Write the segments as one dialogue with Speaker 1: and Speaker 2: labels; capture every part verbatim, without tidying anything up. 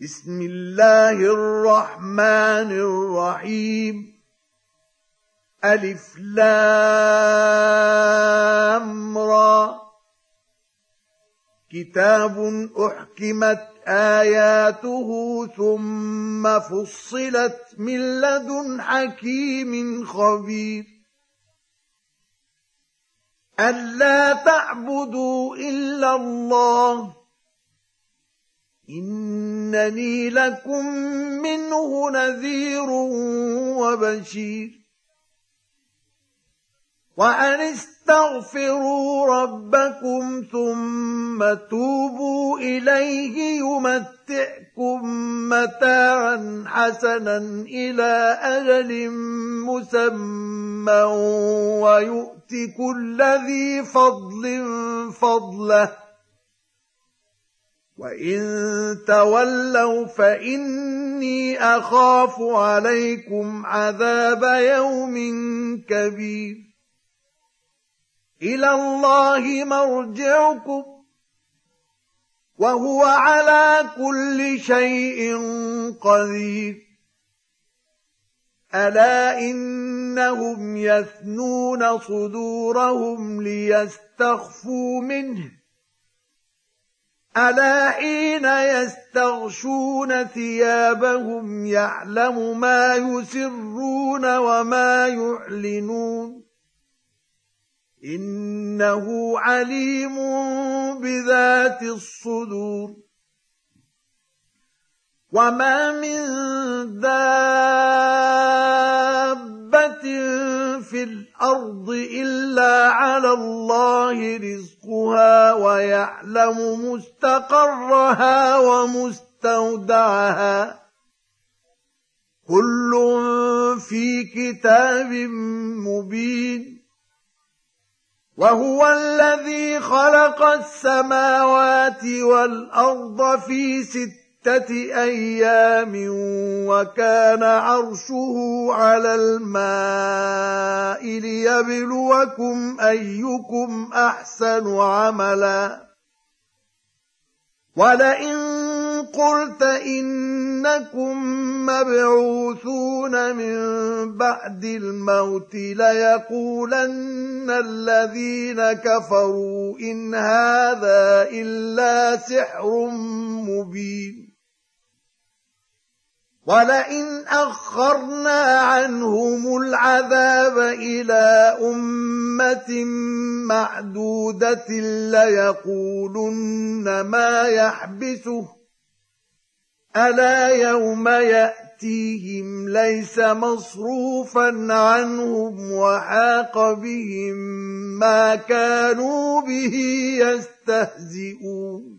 Speaker 1: بسم الله الرحمن الرحيم ألف لام را كتاب أحكمت آياته ثم فصلت من لدن حكيم خبير ألا تعبدوا إلا الله إنني لكم منه نذير وبشير وأن استغفروا ربكم ثم توبوا إليه يمتعكم متاعا حسنا إلى أجل مسمى ويؤت كل ذي فضل فضله وإن تولوا فإني أخاف عليكم عذاب يوم كبير إلى الله مرجعكم وهو على كل شيء قدير ألا إنهم يثنون صدورهم ليستخفوا منه ألا حين يستغشون ثيابهم يعلم ما يسرون وما يعلنون إنه عليم بذات الصدور وما من دابة في الأرض إلا على الله رزقها ويعلم مستقرها ومستودعها كل في كتاب مبين وهو الذي خلق السماوات والأرض في ستة أيام وكان عرشه على الماء ليبلوكم أيكم أحسن عملا ولئن قلت إنكم مبعوثون من بعد الموت ليقولن الذين كفروا إن هذا إلا سحر مبين ولئن أخرنا عنهم العذاب إلى أمة معدودة ليقولن ما يحبسه ألا يوم يأتيهم ليس مصروفا عنهم وحاق بهم ما كانوا به يستهزئون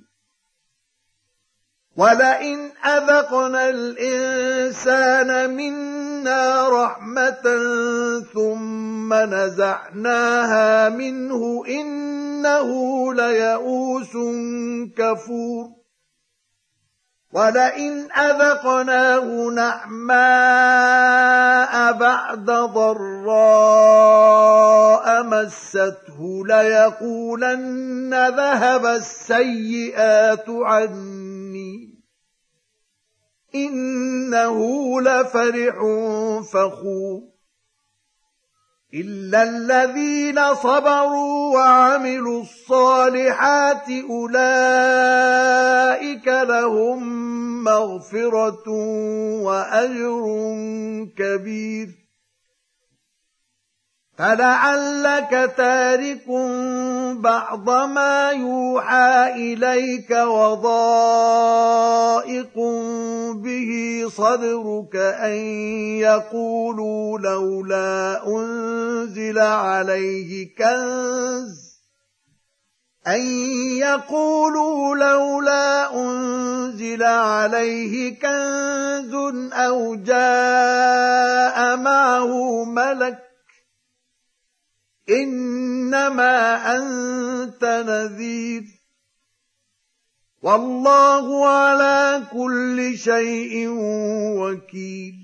Speaker 1: ولئن أذقنا الإنسان منا رحمة ثم نزعناها منه إنه ليئوس كفور ولئن أذقناه نعماء بعد ضراء مسته ليقولن ذهب السيئات عني إنه لفرح فخور إلا الذين صبروا وعملوا الصالحات أولئك لهم مغفرة وأجر كبير فلعلك تارك بعض ما يوحى إليك وضائق به صدرك أن يقولوا لولا أنزل عليه كنز أن يقولوا لولا أنزل عليه كنز أو جاء معه ملك إنما أنت نذير والله على كل شيء وكيل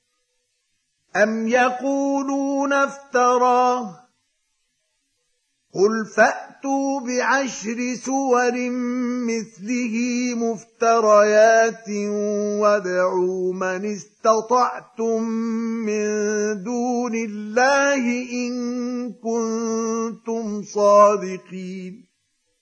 Speaker 1: أم يقولون افتراه قل فأتوا بعشر سور مثله مفتريات وادعوا من استطعتم من دون الله إن كنتم صادقين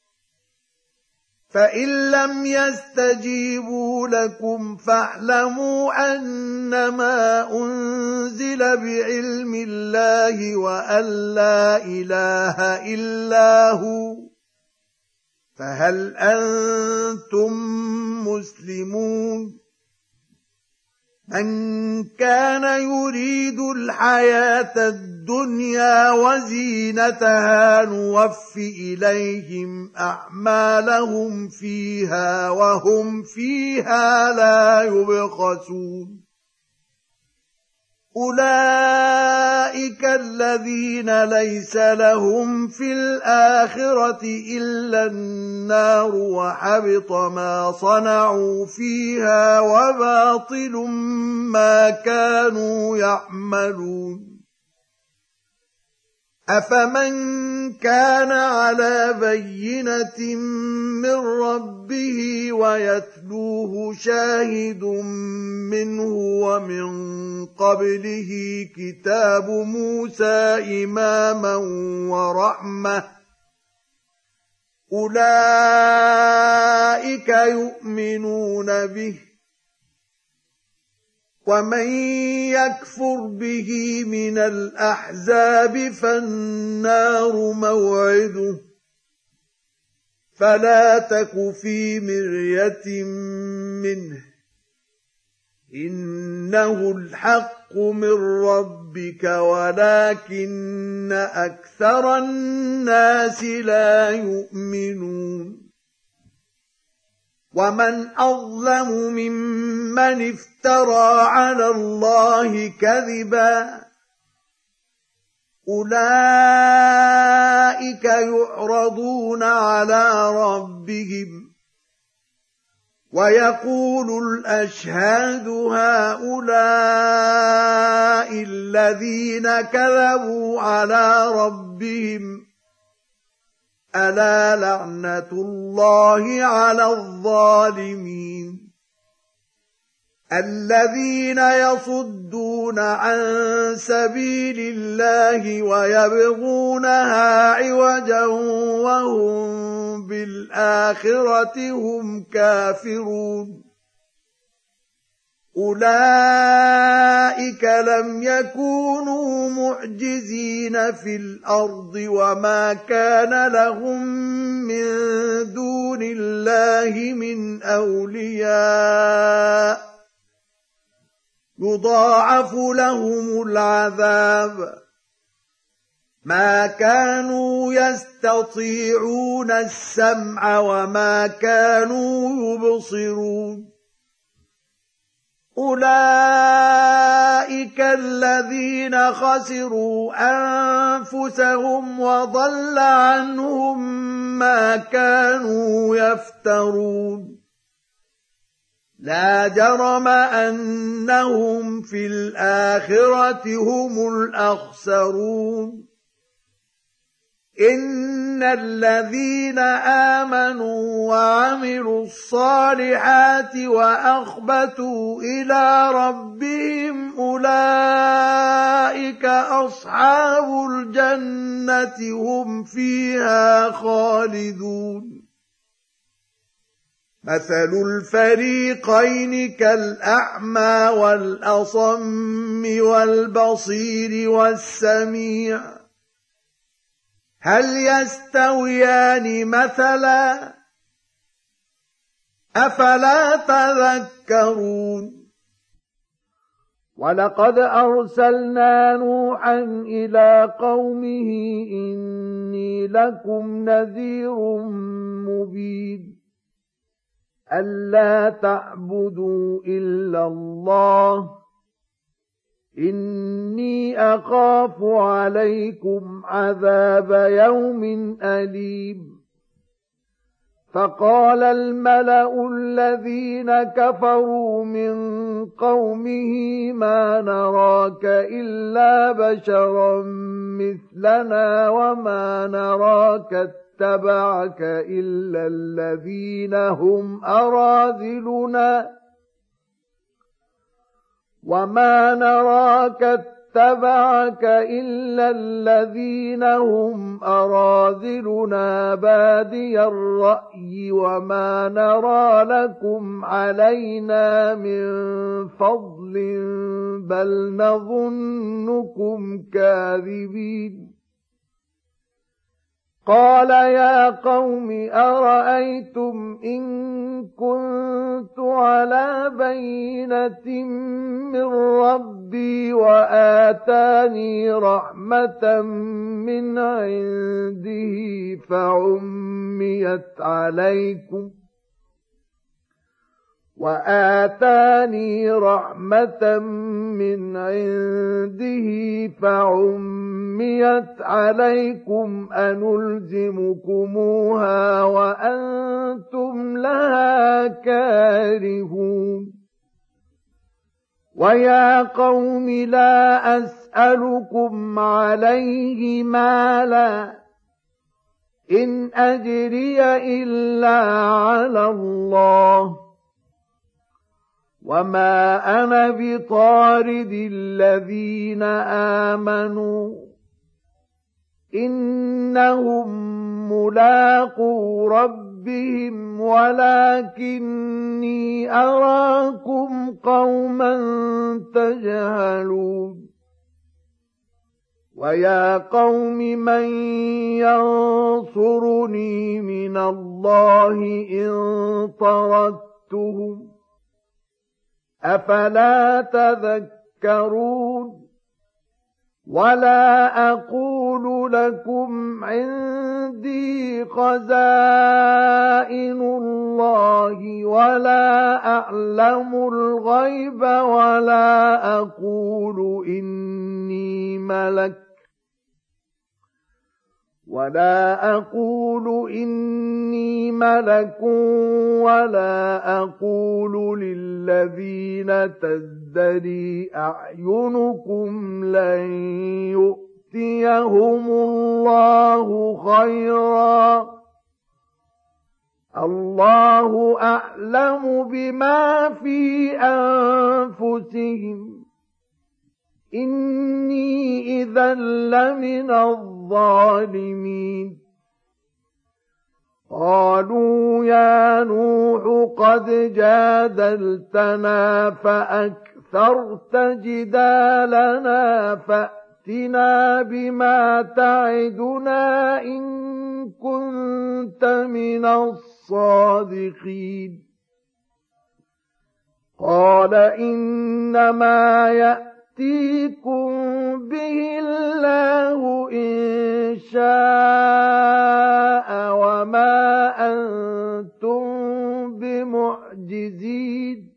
Speaker 1: فإن لم يستجيبوا لكم فاعلموا أنما أنزل بعلم الله وأن لا إله إلا هو فهل أنتم مسلمون من كان يريد الحياة الدنيا وزينتها نوف إليهم أعمالهم فيها وهم فيها لا يبخسون أولئك الذين ليس لهم في الآخرة إلا النار وحبط ما صنعوا فيها وباطل ما كانوا يعملون أفمن كان على بينة من ربه ويتلوه شاهد منه ومن قبله كتاب موسى إماما ورحمة أولئك يؤمنون به ومن يكفر به من الأحزاب فالنار موعده فلا تك في مرية منه إنه الحق من ربك ولكن أكثر الناس لا يؤمنون ومن أظلم ممن افترى على الله كذبا أولئك يعرضون على ربهم ويقول الأشهاد هؤلاء الذين كذبوا على ربهم ألا لعنة الله على الظالمين الذين يصدون عن سبيل الله ويبغونها عوجا وهم بالآخرة هم كافرون أولئك لم يكونوا معجزين في الأرض وما كان لهم من دون الله من أولياء يضاعف لهم العذاب ما كانوا يستطيعون السمع وما كانوا يبصرون أولئك الذين خسروا أنفسهم وضل عنهم ما كانوا يفترون لا جرم أنهم في الآخرة هم الأخسرون إن الذين آمنوا وعملوا الصالحات وأخبتوا إلى ربهم أولئك أصحاب الجنة هم فيها خالدون مثل الفريقين كالأعمى والأصم والبصير والسميع هل يستويان مثلا أفلا تذكرون ولقد أرسلنا نوحا إلى قومه إني لكم نذير مبين ألا تعبدوا إلا الله إني أخاف عليكم عذاب يوم أليم فقال الملأ الذين كفروا من قومه ما نراك إلا بشرا مثلنا وما نراك اتبعك إلا الذين هم أراذلنا وما نراك اتبعك إلا الذين هم أراذلنا بادي الرأي وما نرى لكم علينا من فضل بل نظنكم كاذبين. قال يا قوم أرأيتم إن كنت على بينة من ربي وآتاني رحمة من عنده فعميت عليكم وآتاني رحمة من عنده فعميت عليكم أنلزمكموها وأنتم لها كارهون. ويا قوم لا أسألكم عليه مالا إن أجري إلا على الله وما أنا بطارد الذين آمنوا إنهم ملاقو ربهم ولكني أراكم قوما تجهلون. ويا قوم من ينصرني من الله إن طردتهم أفلا تذكرون. ولا أقول لكم عندي خزائن الله ولا أعلم الغيب ولا أقول إني ملك ولا أقول إني ملك ولا أقول للذين تزدري أعينكم لن يؤتيهم الله خيرا الله أعلم بما في أنفسهم إني إذا لمن الظالمين. قالوا يا نوح قد جادلتنا فأكثرت جدالنا فأتنا بما تعدنا إن كنت من الصادقين. قال إنما يأتيكم به الله إن شاء وما أنتم بمعجزين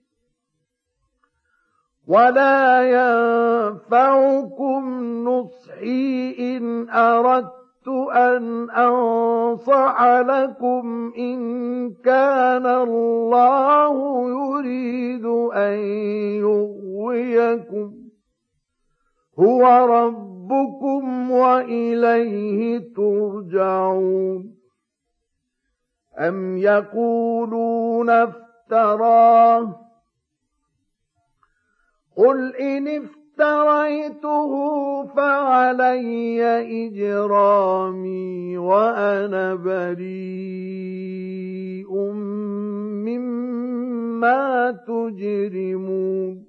Speaker 1: ولا ينفعكم نصحي إن أردت أن أنصح لكم إن كان الله يريد أن يغويكم هو ربكم وإليه ترجعون. أم يقولون افتراه قل إن افتريته فعلي إجرامي وأنا بريء مما تجرمون.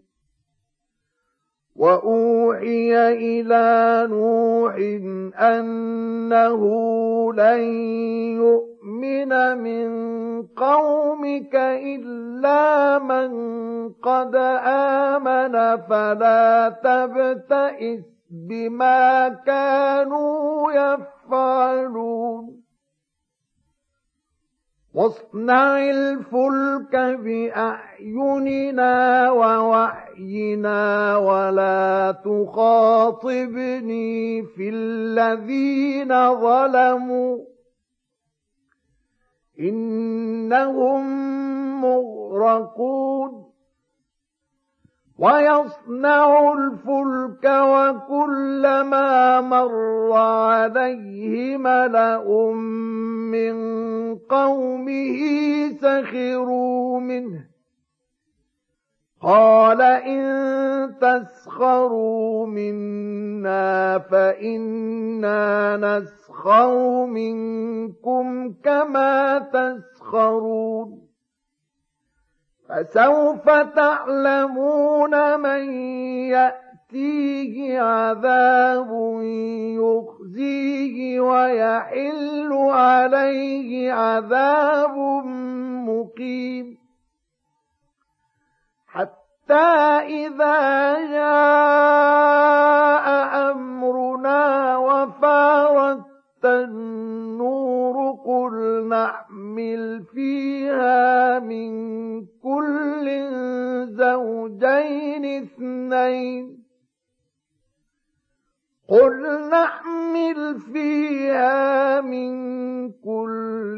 Speaker 1: وأوحي إلى نوح أنه لن يؤمن من قومك إلا من قد آمن فلا تبتئس بما كانوا يفعلون. واصنع الفلك بأعيننا ووحينا ولا تخاطبني في الذين ظلموا إنهم مغرقون ويصنع الفلك وكلما مر عليه ملأ من قومه سخروا منه قال إن تسخروا منا فإنا نسخر منكم كما تسخرون فسوف تعلمون من يأتيه عذاب يخزيه ويحل عليه عذاب مقيم حتى إذا جاء أمرنا وفارت النور قل نحمل فيها من كل زوجين اثنين قل نحمل فيها من كل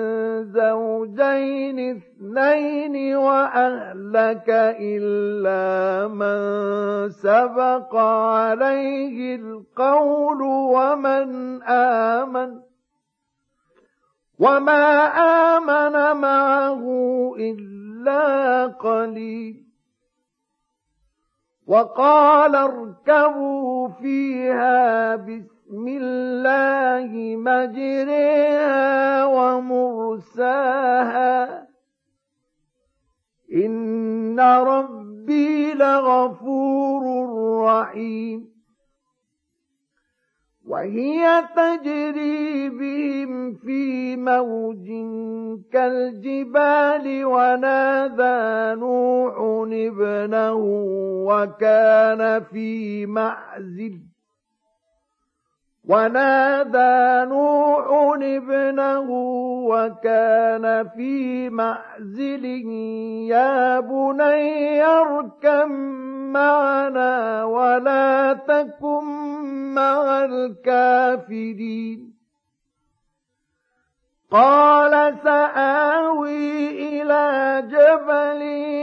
Speaker 1: زوجين اثنين وأهلك إلا من سبق عليه القول ومن آمن وما آمن معه إلا قليل وقال اركبوا فيها بسم الله مجريها ومرساها إن ربي لغفور رحيم وهي تجري بهم في موج كالجبال ونادى نوح ابنه وكان في معزل ونادى نوح ابنه وكان في معزل يا بني اركب معنا ولا تكن مع الكافرين قال سآوي إلى جبل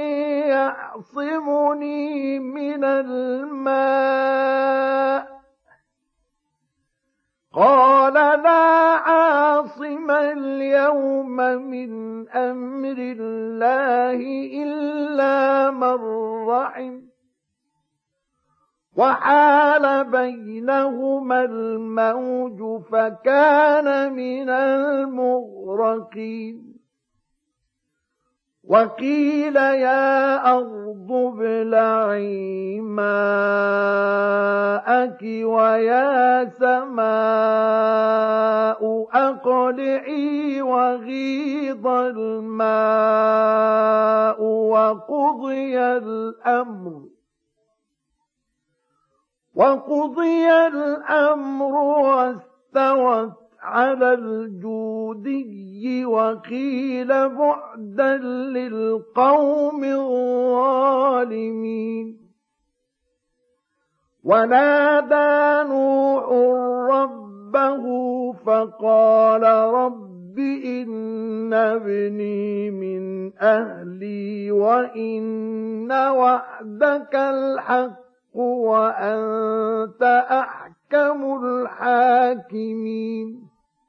Speaker 1: يعصمني من الماء قال لا عاصم اليوم من أمر الله إلا من رحم وحال بينهما الموج فكان من المغرقين وقيل يا أرض ابلعي ماءك ويا سماء أقلعي وغيض الماء وقضي الأمر وقضي الأمر واستوت على الجودي وقيل بعدا للقوم الظالمين ونادى نوح ربه فقال رب إن ابني من أهلي وإن وعدك الحق وأنت أحكم الحاكمين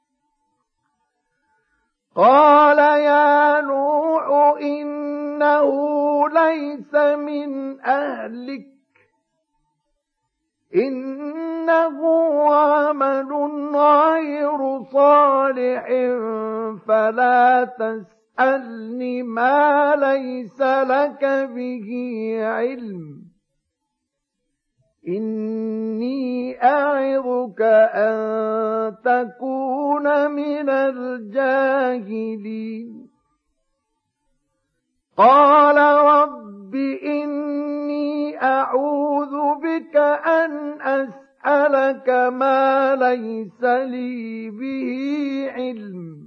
Speaker 1: قال يا نوح إنه ليس من أهلك إنه عمل غير صالح فلا تسألني ما ليس لك به علم إني أعظك أن تكون من الجاهلين قال رب إني أعوذ بك أن أسألك ما ليس لي به علم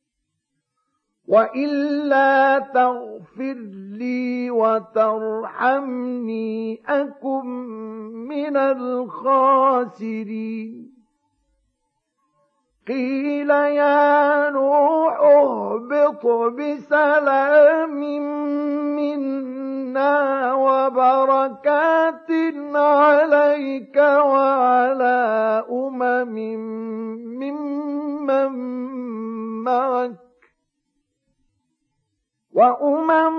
Speaker 1: وإلا تغفر لي وترحمني أكن من الخاسرين قيل يا نوح اهبط بسلام منا وبركات عليك وعلى أمم ممن معك وأمم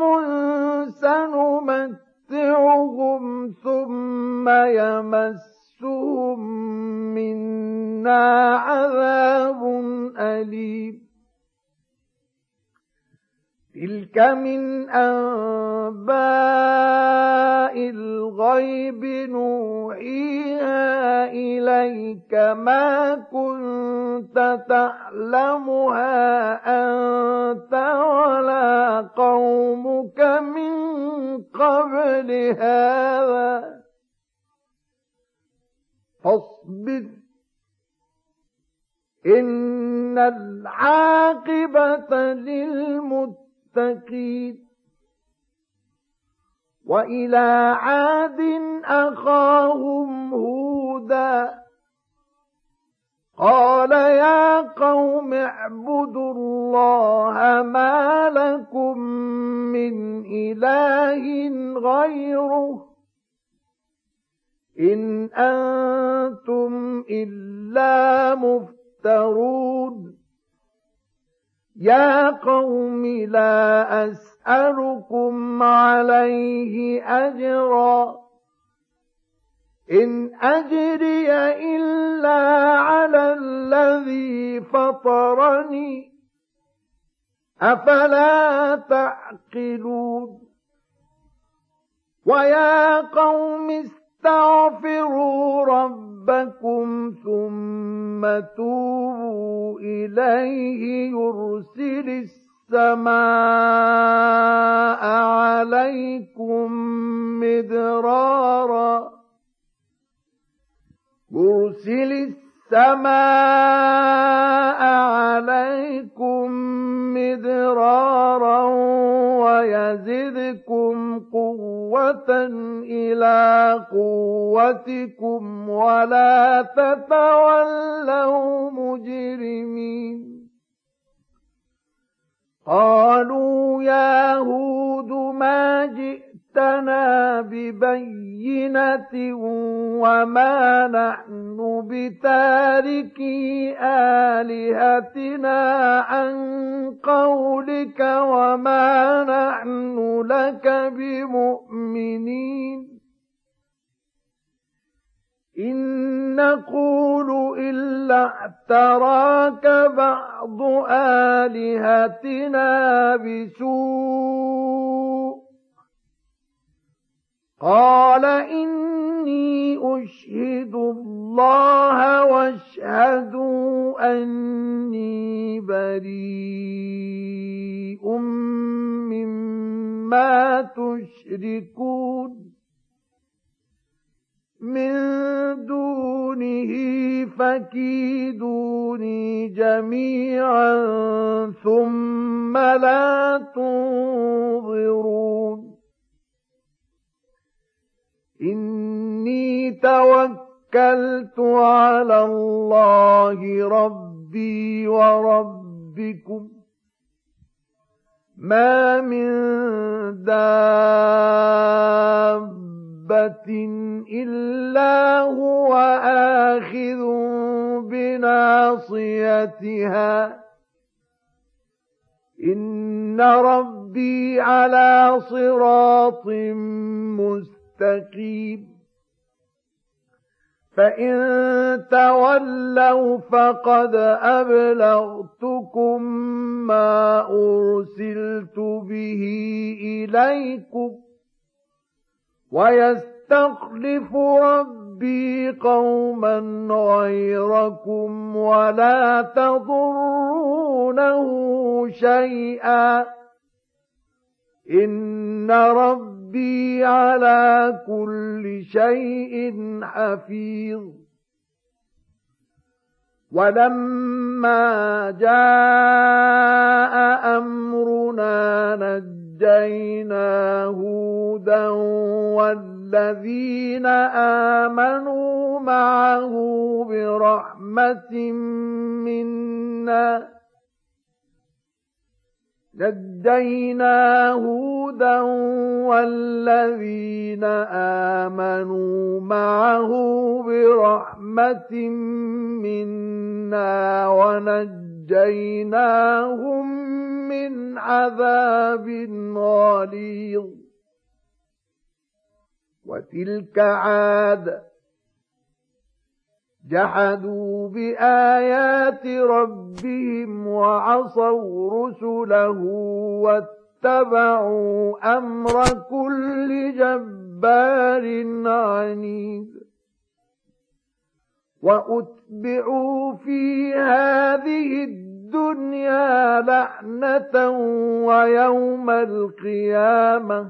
Speaker 1: سنمتعهم ثم يمسهم منا عذاب أليم تلك من أنباء الغيب نوحيها إليك ما كنت تعلمها أنت ولا قومك من قبل هذا فاصبر إن العاقبة للمتقين وإلى عاد أخاهم هودا قال يا قوم اعبدوا الله ما لكم من إله غيره إن أنتم إلا مفترون يا قوم لا أسألكم عليه أجرا إن أجري إلا على الذي فطرني أفلا تعقلون ويا قوم استغفروا ربكم ثم توبوا إليه يرسل السماء عليكم مدرارا يرسل السماء عليكم مدرارا ويزدكم قوة إلى قوتكم ولا تتولوا مجرمين قالوا يا هود ما جئتنا ببينة وما نحن بتاركي آلهتنا عن قولك وما نحن لك بمؤمنين إن نقول إلا اعتراك بعض آلهتنا بسوء قال إني أشهد الله واشهدوا أني بريء مما تشركون من دونه فكيدوني جميعا ثم لا تنظرون إني توكلت على الله ربي وربكم ما من دابة إلا هو آخذ بناصيتها إن ربي على صراط مستقيم فإن تولوا فقد أبلغتكم ما أرسلت به إليكم ويستخلف ربي قوما غيركم ولا تضرونه شيئا إن ربي على كل شيء حفيظ ولما جاء أمرنا نجد ونجينا هودا والذين آمنوا معه برحمة منا نجينا هودا والذين آمنوا معه برحمة منا ونجيناهم من عذاب غليظ. وتلك عاد جحدوا بآيات ربهم وعصوا رسله واتبعوا أمر كل جبار عنيد. وأتبعوا في هذه الدنيا لعنة ويوم القيامة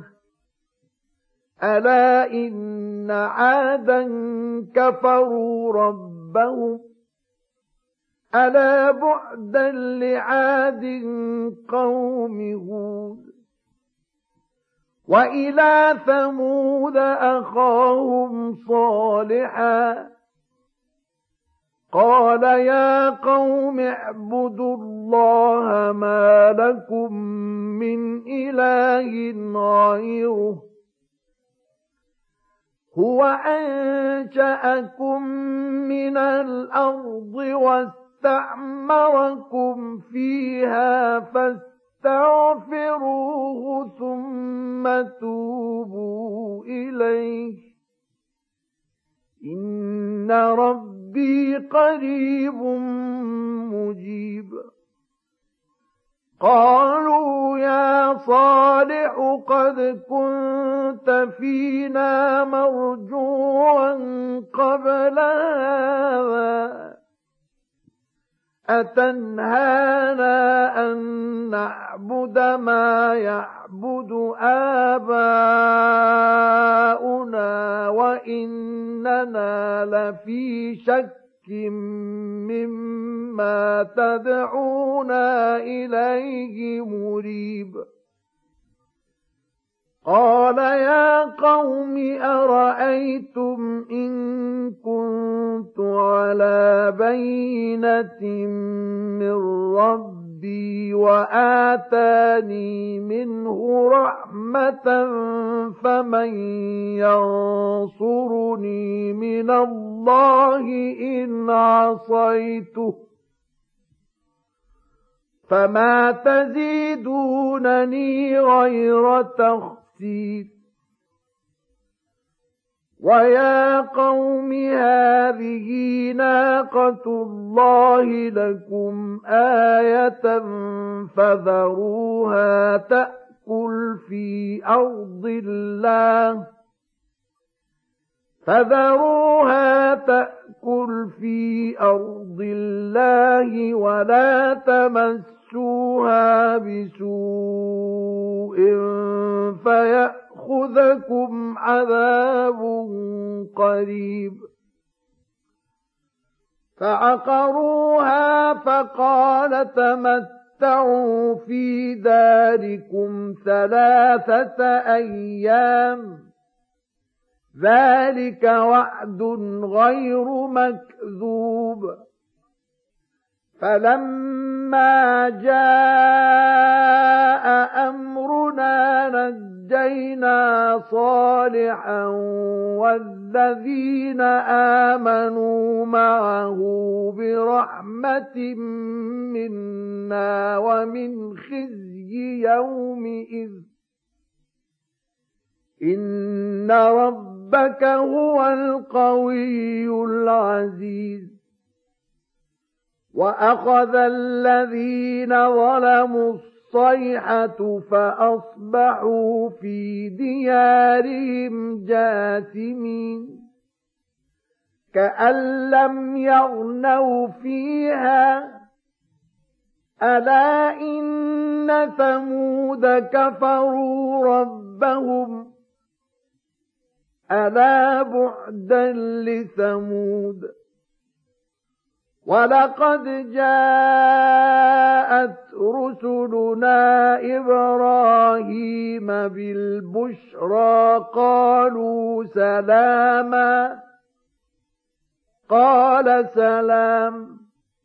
Speaker 1: ألا إن عادا كفروا ربهم ألا بعدا لعاد قوم هود. وإلى ثمود أخاهم صالحا قال يا قوم اعبدوا الله ما لكم من إله غيره هو أنشأكم من الأرض واستعمركم فيها فاستغفروه ثم توبوا إليه إن ربي قريب مجيب. قالوا يا صالح قد كنت فينا مرجوا قبل هذا أتنهانا أن نعبد ما يعبد آباؤنا وإننا لفي شك مما تدعونا إليه مريب. قال يا قوم أرأيتم إن كنت على بينة من ربي وآتاني منه رحمة فمن ينصرني من الله إن عصيته فما تزيدونني غير تخسير. ويا قوم هذه ناقة الله لكم آية فذروها تأكل في أرض الله فذروها تأكل في أرض الله ولا تمسوها بسوء فيأخذكم عذاب قريب. فعقروها فقال تمتعوا في داركم ثلاثة أيام ذلك وعد غير مكذوب. فلما جاء أمرنا نجينا صالحا والذين آمنوا معه برحمة منا ومن خزي يومئذ إن ربك هو القوي العزيز. وأخذ الذين ظلموا الصيحة فأصبحوا في ديارهم جاثمين كأن لم يغنوا فيها ألا إن ثمود كفروا ربهم ألا بعدا لثمود. ولقد جاءت رسلنا إبراهيم بالبشرى قالوا سلاما قال سلام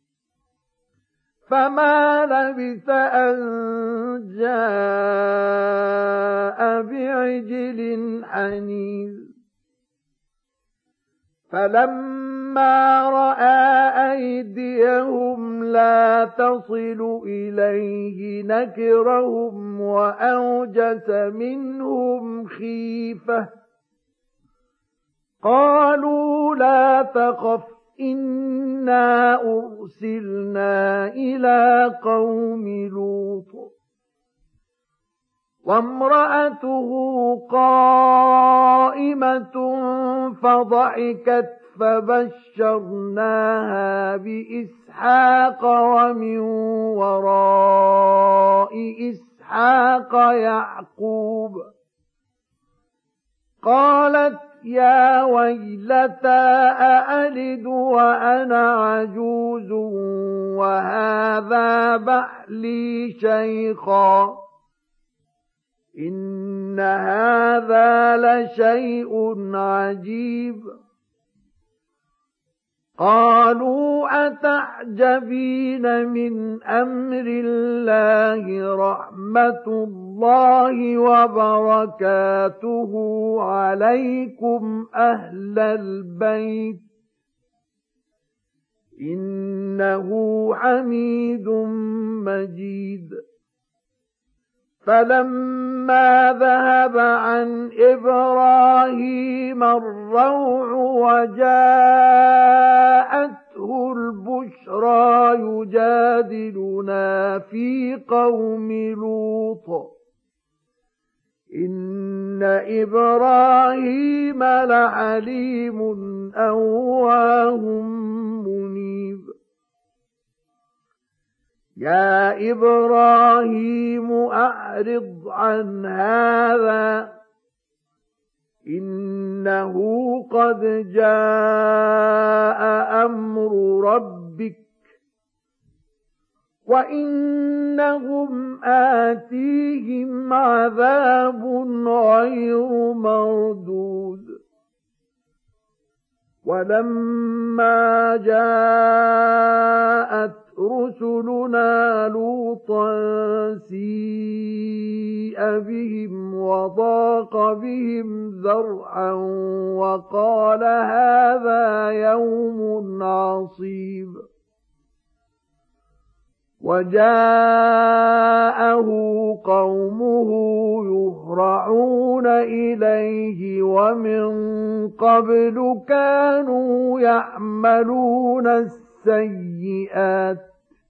Speaker 1: فما لبث أن جاء بعجل حنيذ فلما رأى أيديهم لا تصل إليه نكرهم وأوجس منهم خيفة قالوا لا تخف إنا أرسلنا إلى قوم لوط وامرأته قائمة فضحكت فبشرناها بإسحاق ومن وراء إسحاق يعقوب قالت يا ويلتى أألد وأنا عجوز وهذا بعلي شيخا إن هذا لشيء عجيب قالوا أتعجبين من أمر الله رحمة الله وبركاته عليكم أهل البيت إنه حميد مجيد فلما ذهب عن إبراهيم الروع وجاءته البشرى يجادلنا في قوم لوط إن إبراهيم لحليم أواه منيب يا إبراهيم أعرض عن هذا إنه قد جاء أمر ربك وإنهم آتيهم عذاب غير مردود ولما جاءت رسلنا لوطا سيء بهم وضاق بهم ذرعا وقال هذا يوم عصيب وجاءه قومه يهرعون إليه ومن قبل كانوا يعملون السيئات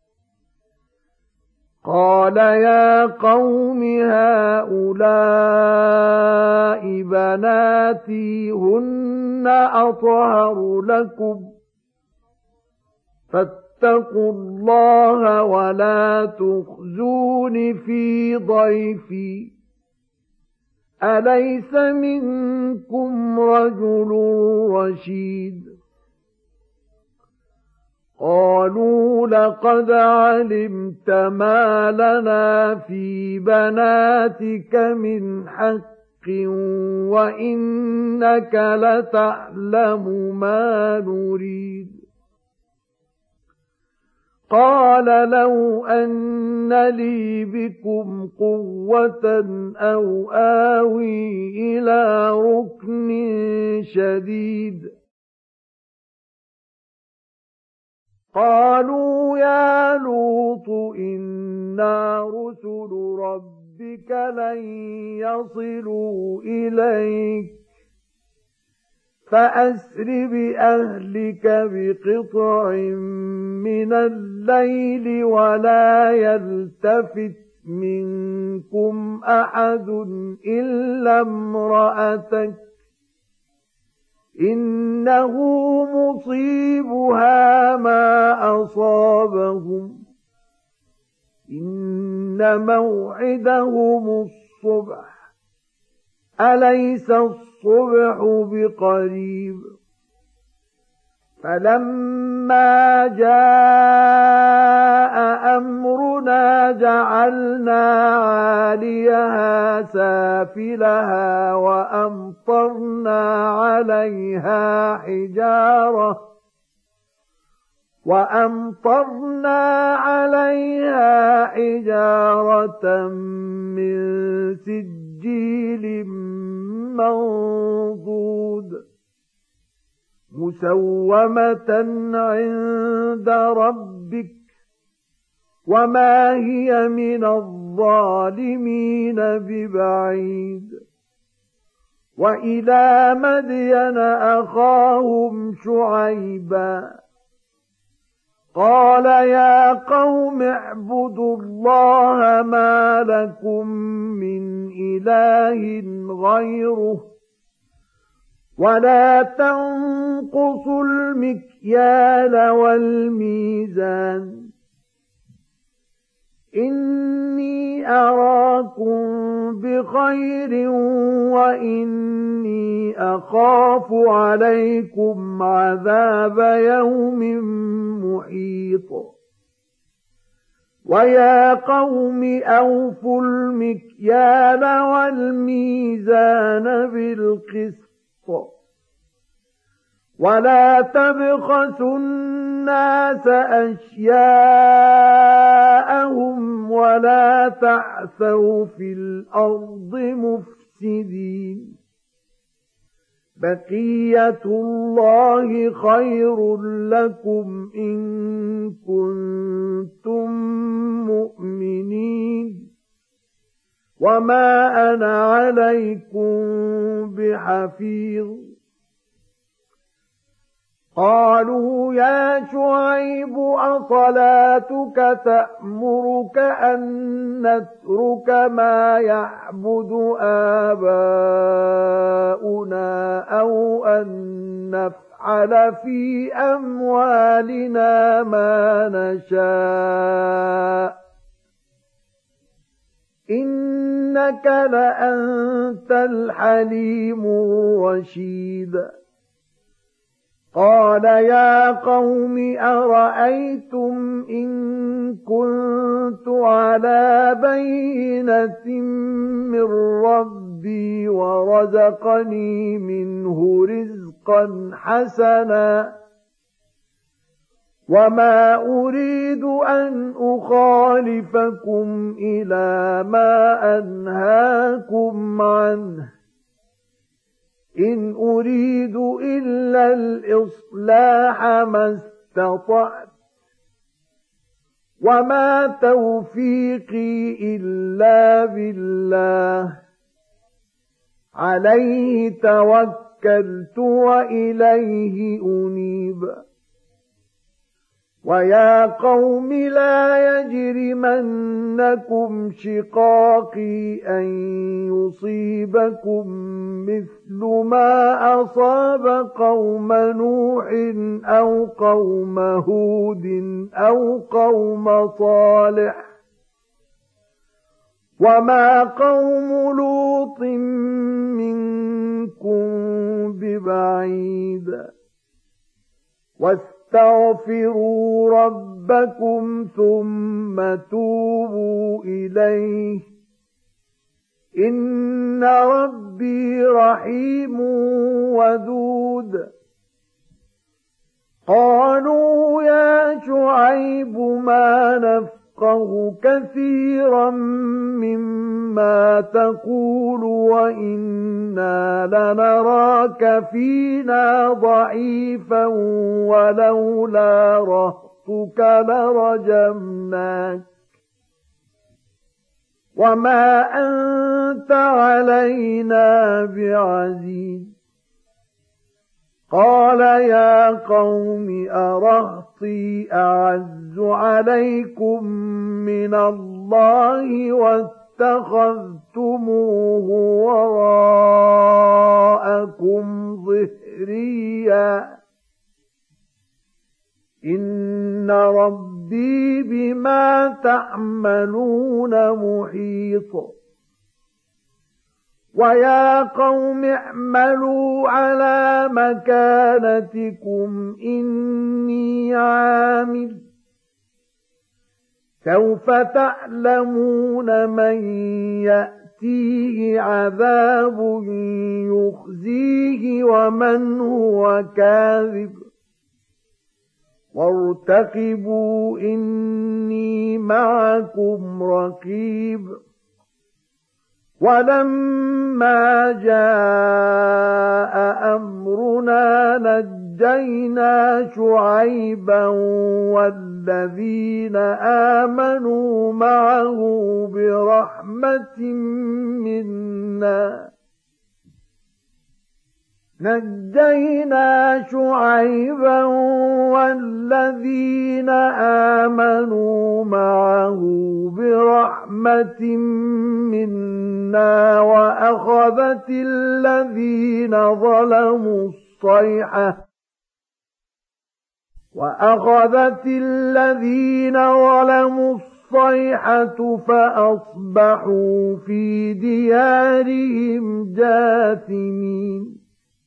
Speaker 1: قال يا قوم هؤلاء بناتي هن أطهر لكم فاتقوا الله ولا تخزون في ضيفي أليس منكم رجل رشيد قالوا لقد علمت ما لنا في بناتك من حق وإنك لتعلم ما نريد قال لو أن لي بكم قوة أو آوي إلى ركن شديد قالوا يا لوط إنا رسل ربك لن يصلوا إليك فأسر بأهلك بقطع من الليل ولا يلتفت منكم أحد إلا امرأتك إنه مصيبها ما أصابهم إن موعدهم الصبح أليس الصبح بقريب فلما جاء أمرنا جعلنا عاليها سافلها وأمطرنا عليها حجارة وأمطرنا عليها حجارة من سجيل منضود مسومة عند ربك وما هي من الظالمين ببعيد وإلى مدين أخاهم شعيبا قال يا قوم اعبدوا الله ما لكم من إله غيره ولا تنقصوا المكيال والميزان إني أراكم بخير وإني أخاف عليكم عذاب يوم محيط ويا قوم أوفوا المكيال والميزان بالقسط ولا تبخسوا الناس أشياءهم ولا تعثوا في الأرض مفسدين بقية الله خير لكم إن كنتم مؤمنين وما أنا عليكم بحفيظ قالوا يا شعيب أصلاتك تأمرك أن نترك ما يعبد آباؤنا أو أن نفعل في أموالنا ما نشاء إنك لأنت الحليم الرشيد قال يا قوم أرأيتم إن كنت على بينة من ربي ورزقني منه رزقا حسنا وما أريد أن أخالفكم إلى ما أنهاكم عنه إن أريد إلا الإصلاح ما استطعت وما توفيقي إلا بالله عليه توكلت وإليه أنيب ويا قوم لا يجرمنكم شقاقي أن يصيبكم مثل ما أصاب قوم نوح أو قوم هود أو قوم صالح وما قوم لوط منكم ببعيد واستغفروا ربكم ثم توبوا إليه إن ربي رحيم ودود قالوا يا شعيب ما نفقه كثيرا مما تقول وإنا لنراك فينا ضعيفا ولولا رهطك لرجمناك وما أنت علينا بعزيز قال يا قوم أرهطي أعز عليكم من الله واتخذتموه وراءكم ظهريا إن ربي بما تعملون محيط ويا قوم اعملوا على مكانتكم إني عامل سوف تعلمون من يأتيه عذاب يخزيه ومن هو كاذب وارتقبوا إني معكم رقيب ولما جاء أمرنا نجينا شعيبا والذين آمنوا معه برحمة منا نجينا شعيبا والذين آمنوا معه برحمة منا وأخذت الذين ظلموا الصيحة وأخذت الذين ظلموا الصيحة فأصبحوا في ديارهم جاثمين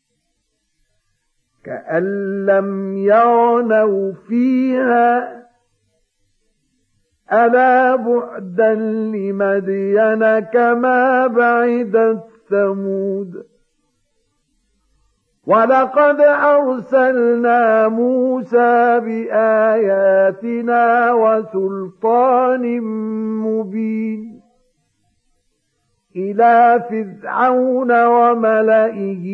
Speaker 1: كأن لم يغنوا فيها ألا بعدا لمدين كما بعدت ثمود ولقد أرسلنا موسى بآياتنا وسلطان مبين إلى فرعون وملئه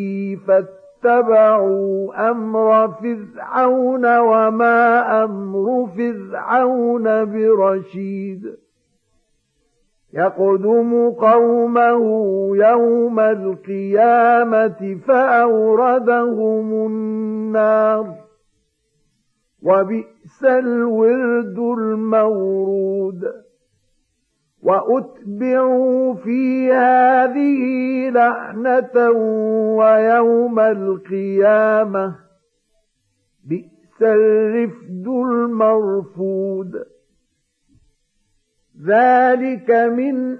Speaker 1: فاتبعوا أمر فرعون وما أمر فرعون برشيد يقدم قومه يوم القيامة فأوردهم النار وبئس الورد المورود وأتبعوا في هذه لعنة ويوم القيامة بئس الرفد المرفود ذلك من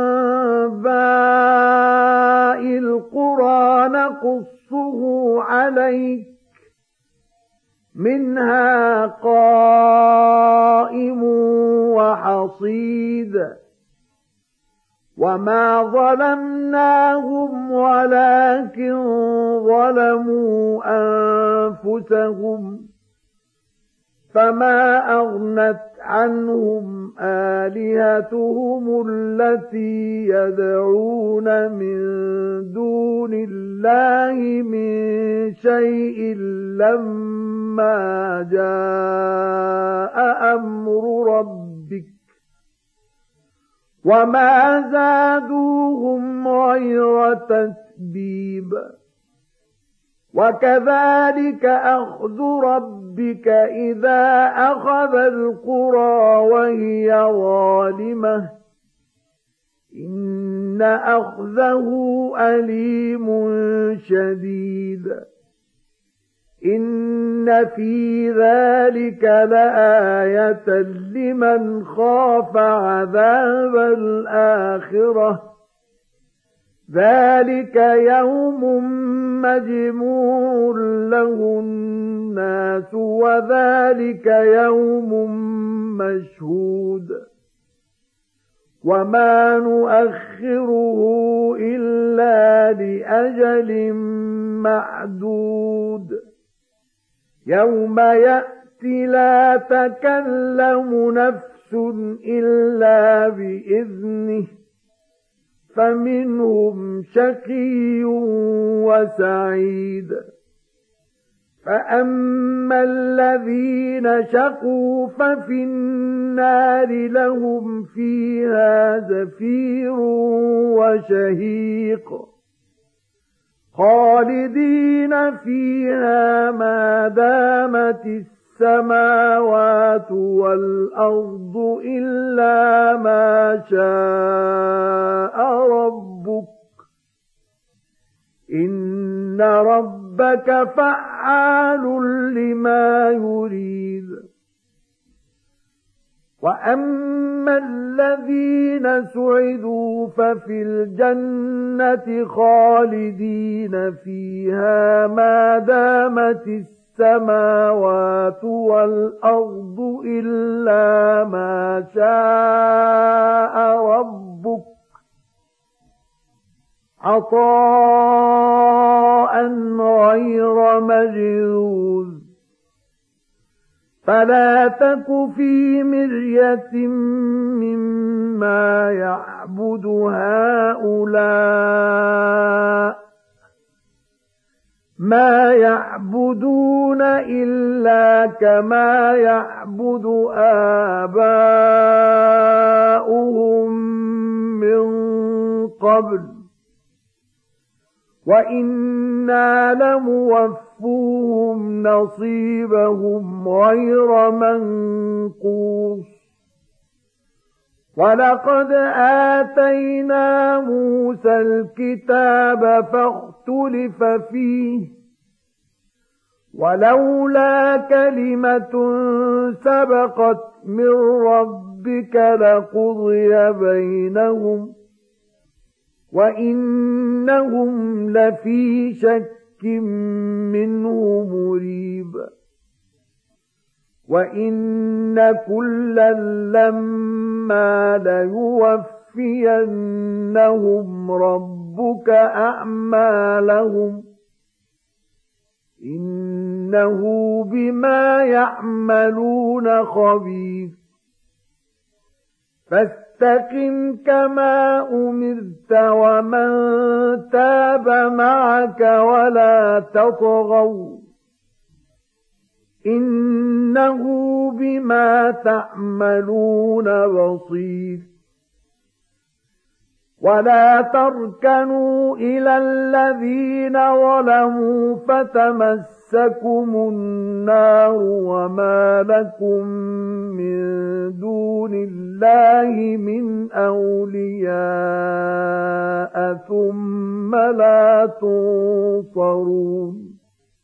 Speaker 1: أنباء القرى نقصه عليك منها قائم وحصيد وما ظلمناهم ولكن ظلموا أنفسهم فما أغنت عنهم آلهتهم التي يدعون من دون الله من شيء لما جاء أمر ربك وما زادوهم غير تتبيب وكذلك أخذ ربك إذا أخذ القرى وهي ظالمة إن أخذه أليم شديد إن في ذلك لآية لمن خاف عذاب الآخرة ذلك يوم مجموع له الناس وذلك يوم مشهود وما نؤخره إلا لأجل معدود يوم يأتي لا تكلم نفس إلا بإذنه فمنهم شقي وسعيد فأما الذين شقوا ففي النار لهم فيها زفير وشهيق خالدين فيها ما دامت السماوات والأرض إلا ما شاء ربك إن ربك فعال لما يريد وَأَمَّا الَّذِينَ سُعِدُوا فَفِي الْجَنَّةِ خَالِدِينَ فِيهَا مَا دَامَتِ السَّمَاوَاتُ وَالْأَرْضُ إِلَّا مَا شَاءَ رَبُّكَ عَطَاءً غَيْرَ مَجْذُوذٍ فَلَا تَكُ فِي مِرْيَةٍ مِّمَّا يَعْبُدُ هَؤُلَاءِ مَا يَعْبُدُونَ إِلَّا كَمَا يَعْبُدُ آبَاؤُهُم مِّن قَبْلُ وَإِنَّا لَمُوَفُّوهُمْ نَصِيبَهُمْ غَيْرَ مَنقُوصٍ وَلَقَدْ آتَيْنَا مُوسَى الْكِتَابَ فَاخْتُلِفَ فِيهِ وَلَوْلَا كَلِمَةٌ سَبَقَتْ مِنْ رَبِّكَ لَقُضِيَ بَيْنَهُمْ وَإِنَّهُمْ لَفِي شَكٍّ مِّنْهُ مُرِيبٍ وَإِنَّ كُلًّا لَّمَّا لَيُوَفِّيَنَّهُمْ رَبُّكَ أَعْمَالَهُمْ إِنَّهُ بِمَا يَعْمَلُونَ خَبِيرٌ فَاسْتَقِمْ كَمَا أُمِرْتَ وَمَنْ تَابَ مَعَكَ وَلَا تَطْغَوْا إِنَّهُ بِمَا تَعْمَلُونَ بَصِيرٌ وَلَا تَرْكَنُوا إِلَى الَّذِينَ ظَلَمُوا فَتَمَسَّكُمُ النَّارُ وَمَا لَكُمْ مِنْ دُونِ اللَّهِ مِنْ أَوْلِيَاءَ ثُمَّ لَا تُنصَرُونَ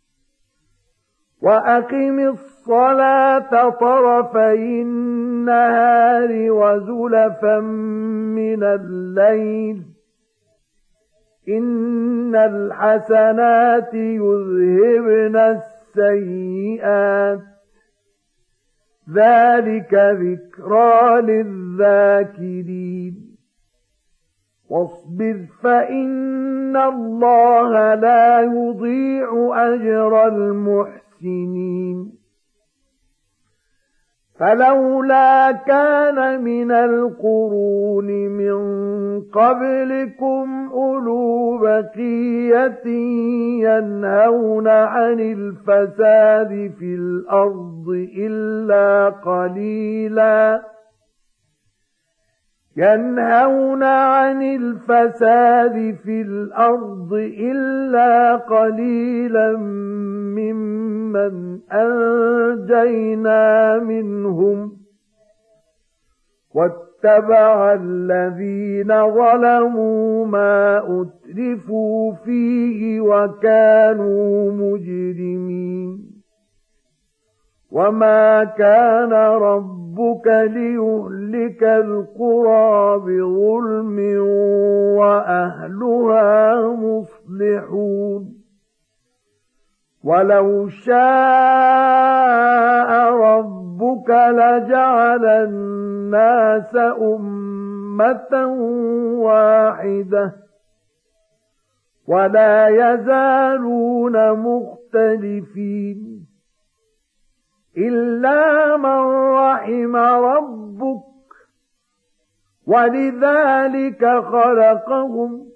Speaker 1: وَأَقِمِ الصَّلَاةَ طَرَفَيِ النَّهَارِ وَزُلَفًا مِنَ اللَّيْلِ إِنَّ الْحَسَنَاتِ يُذْهِبْنَ السَّيِّئَاتِ ذَلِكَ ذِكْرَى لِلذَّاكِرِينَ وَاصْبِرْ فَإِنَّ اللَّهَ لَا يُضِيعُ أَجْرَ الْمُحْسِنِينَ فَلَوْلَا كَانَ مِنَ الْقُرُونِ مِنْ قَبْلِكُمْ أُولُو بَقِيَّةٍ يَنْهَوْنَ عَنِ الْفَسَادِ فِي الْأَرْضِ إِلَّا قَلِيلًا يَنْهَوْنَ عَنِ الْفَسَادِ فِي الْأَرْضِ إِلَّا قَلِيلًا مِّمَّنْ أَنْجَيْنَا مِنْهُمْ وَاتَّبَعَ الَّذِينَ ظَلَمُوا مَا أُتْرِفُوا فِيهِ وَكَانُوا مُجْرِمِينَ وَمَا كَانَ رَبُّكَ لِيُهْلِكَ الْقُرَى بِظُلْمٍ وَأَهْلُهَا مُصْلِحُونَ وَلَوْ شَاءَ رَبُّكَ لَجَعَلَ النَّاسَ أُمَّةً وَاحِدَةً وَلَا يَزَالُونَ مُخْتَلِفِينَ إِلَّا مَنْ رَحِمَ رَبُّكَ وَلِذَلِكَ خَلَقَهُمْ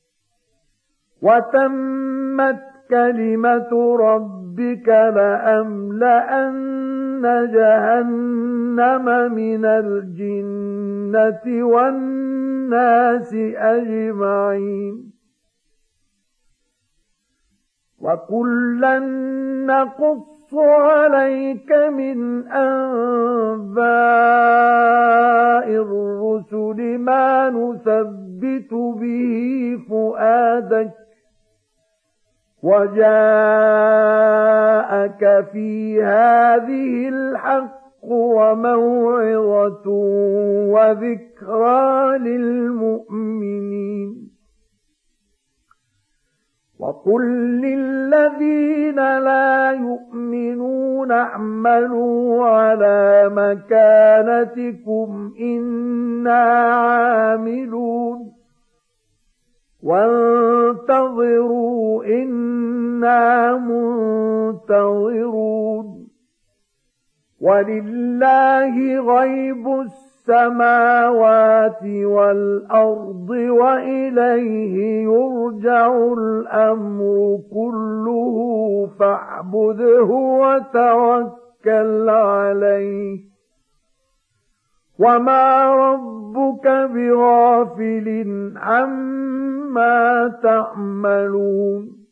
Speaker 1: وَتَمَّتْ كَلِمَةُ رَبِّكَ لَأَمْلَأَنَّ جَهَنَّمَ مِنَ الْجِنَّةِ وَالنَّاسِ أَجْمَعِينَ وَكُلًّا نَّقُصُّ عَلَيْكَ مِنْ أَنْبَاءِ الرُّسُلِ مَا نُثَبِّتُ بِهِ فُؤَادَكَ وَجَاءَكَ فِي هَذِهِ الْحَقُّ وموعظة وذكرى للمؤمنين وقل للذين لا يؤمنون اعملوا على مكانتكم إنا عاملون وانتظروا إنا منتظرون ولله غيب السماوات والأرض وإليه يرجع الأمر كله فاعبده وتوكل عليه وما ربك بغافل عما تعملون